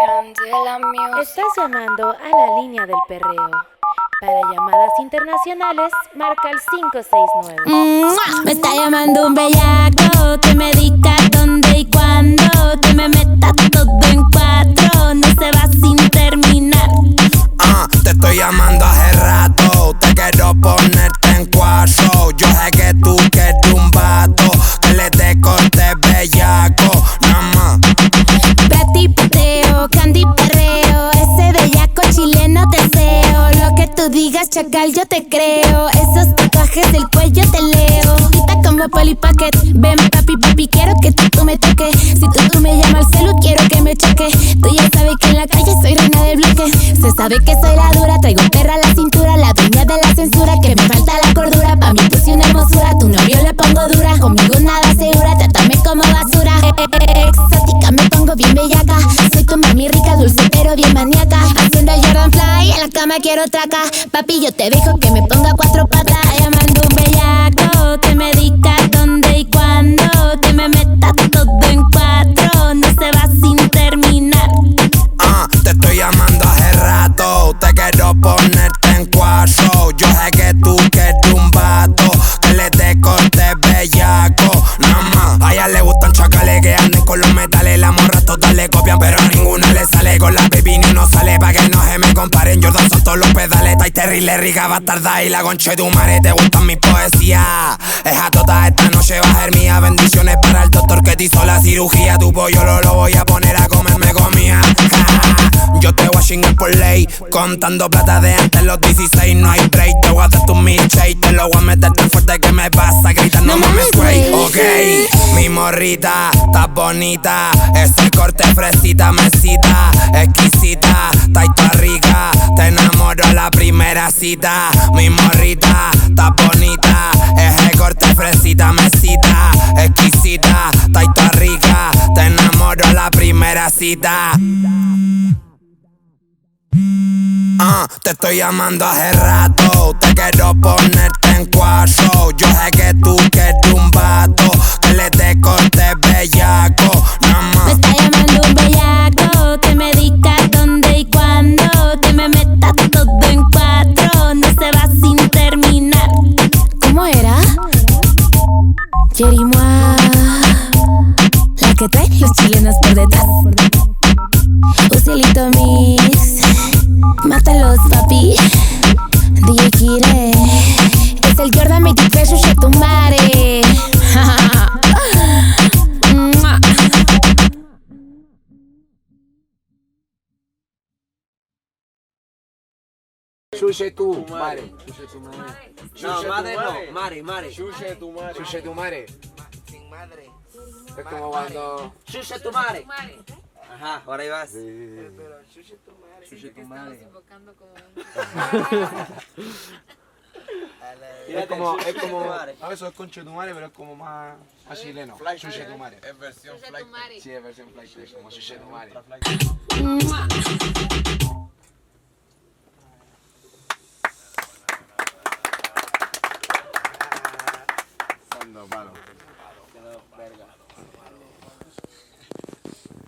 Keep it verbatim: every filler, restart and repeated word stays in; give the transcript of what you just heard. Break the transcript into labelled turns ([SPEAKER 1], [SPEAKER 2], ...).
[SPEAKER 1] Candela Music.
[SPEAKER 2] Estás llamando a la línea del perreo. Para llamadas internacionales, marca el cinco seis nueve.
[SPEAKER 3] ¡Mua! Me está llamando un bellaco que me diga dónde y cuándo, que me meta todo en cuatro, no se va sin terminar.
[SPEAKER 4] Ah, te estoy llamando hace rato, te quiero ponerte en cuatro. Yo sé que tú quieres un vato que le dé corte bellaco, nada más.
[SPEAKER 3] Prati pateo, candy perreo, ese bellaco chileno deseo. Lo que tú digas, chacal, yo te creo. Esos tatuajes del cuello te leo. Quita como Polly Pocket. Ven papi, papi, quiero que tú, tú me toques. Si tú, tú me llamas al celu, quiero que me choque. Tú ya sabes que en la calle soy reina del bloque. Se sabe que soy la dura, traigo perra a la cintura. La dueña de la censura, que me falta la cordura. Pa' mí puse una hermosura, tu novio le pongo dura. Conmigo nada segura, trátame como basura. Eh, eh, eh, exótica, me pongo bien bellaca. Soy tu mami rica, dulce pero bien maníaca. Haciendo Jordan Fly, en la cama quiero traca. Papi, yo te dejo que me ponga cuatro patas. Llamando un bellaco que me diga dónde y cuándo, que me meta todo en cuatro, no se va sin terminar.
[SPEAKER 4] Ah, te estoy llamando hace rato, te quiero ponerte en cuatro. Yo sé que tú quieres un vato que le dé corte bellaco, nada más. A ella le gustan chacales que anden con los metales. Las morras todas le copian, pero a ninguna le sale. Con la baby ni uno sale, pa' que no se me comparen. Jordan son todos los pedales, Tai terrible, rica, bastarda. Y la concha de tu madre, te gustan mis poesías. Esa tota esta noche va a ser mía. Bendiciones para el doctor que te hizo la cirugía. Tu pollo lo, lo voy a poner a comerme comida. Yo te voy a chingar por ley, contando plata de antes los dieciséis. No hay break, te voy a dar tu milkshake. Te lo voy a meter tan fuerte que me vas a gritar. No, no mames, güey. Ok, mi morrita, estás bonita. Ese corte fresita, mesita, exquisita, taita rica. Te enamoro a la primera cita. Mi morrita, estás bonita. Ese corte fresita, mesita, exquisita, taita rica. Te enamoro a la primera cita. Ah, te estoy llamando hace rato, te quiero ponerte en cuatro. Yo sé que tú quieres un vato que le dé corte bellaco, nada más.
[SPEAKER 3] Me está llamando un bellaco que me diga dónde y cuándo, que me meta todo en cuatro, no se va sin terminar. ¿Cómo era? Yerimoa, la que trae los chilenos por detrás. Usilito mix, mátalos papi. D J Kire, es el Jordan veintitrés, chucha tu madre.
[SPEAKER 5] Chuche tu madre. Chuche tu madre.
[SPEAKER 6] No, madre no, mare, mare.
[SPEAKER 5] Chuche tu madre. Chuche tu madre.
[SPEAKER 6] Sin madre.
[SPEAKER 5] Es como cuando.
[SPEAKER 6] Chuche tu madre. Ajá, ahora ahí vas.
[SPEAKER 5] Sí, sí, sí.
[SPEAKER 6] Pero chuche tu madre.
[SPEAKER 5] Chuche tu madre. Es como, es como, no, eso es conche tu madre, pero es como más, más chileno. Chuche tu madre.
[SPEAKER 7] Es versión flight.
[SPEAKER 5] Sí, es versión flight, como chuche tu madre.
[SPEAKER 3] Mua.